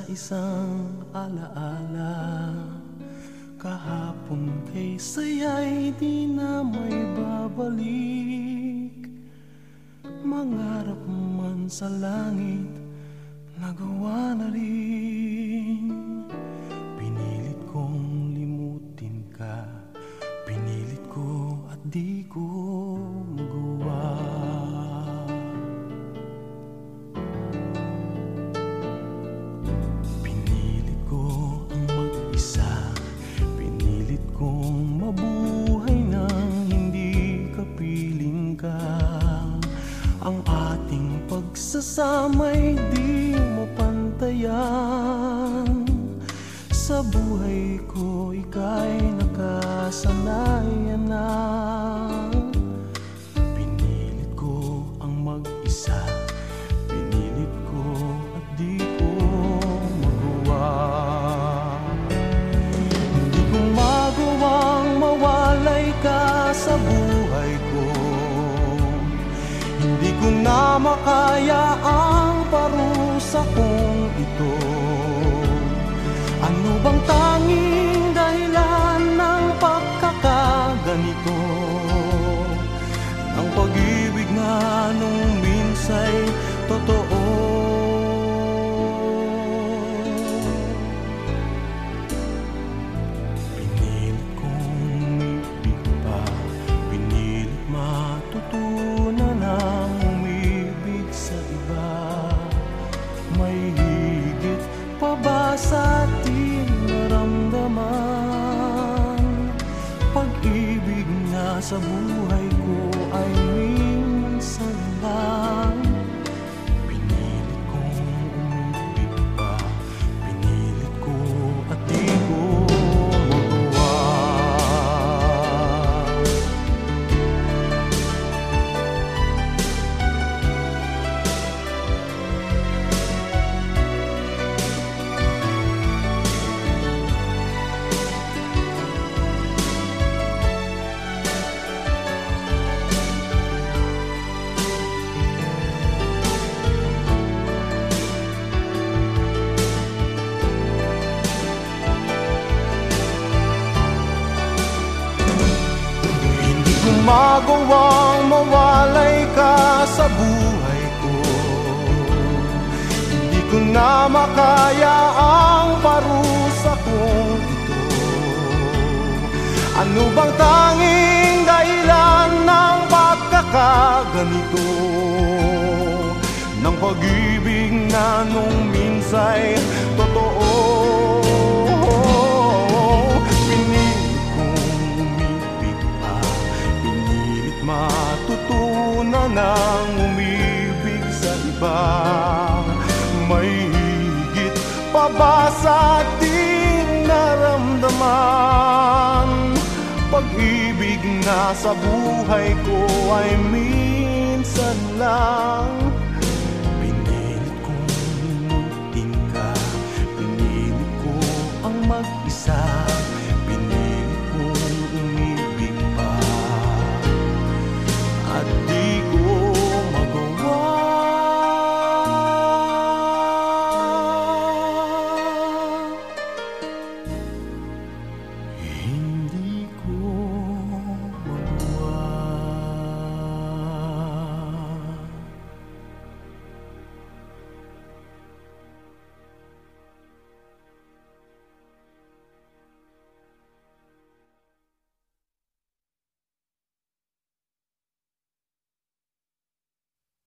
isang alaala. Kahapon kay saya'y di na may babalik. Mangarap man sa langit, nagawa na rin. Pinilit kong limutin ka, pinilit ko at di ko magawa. Pinilit ko ang mag-isa, pinilit kong mabuhay nang hindi kapiling ka. Ang ating pagsasama'y di mo pantayan. Sa buhay ko ika'y nakasanayan na. Pinilit ko ang mag-isa, pinilit ko at di ko magawa. Hindi ko magawang mawalay ka sa buhay ko. Hindi ko na makaya ang parusa kong ito. Ano bang tanging dahilan ng pagkakaganito? Ng pag-ibig na nung minsa'y totoo. Pinilit kong umibig pa, pinilit matutunan ang umibig sa iba. May higit pa ba sa ating naramdaman? Pag-ibig na sa buhay ko ay minsan lang. Pinilit kong umibig pa, pinilit ko at di ko magawa. Magawang mawalay ka sa buhay ko. Hindi ko na makaya ang parusa kong ito. Ano bang tanging dahilan ng pagkakaganito? Ng pag-ibig na nung minsa'y totoo. Matutunan ang umibig sa iba. May higit pa ba sa ating naramdaman? Pag-ibig na sa buhay ko ay minsan lang. Pinilit kong limutin ka, pinilit ko ang mag-isa.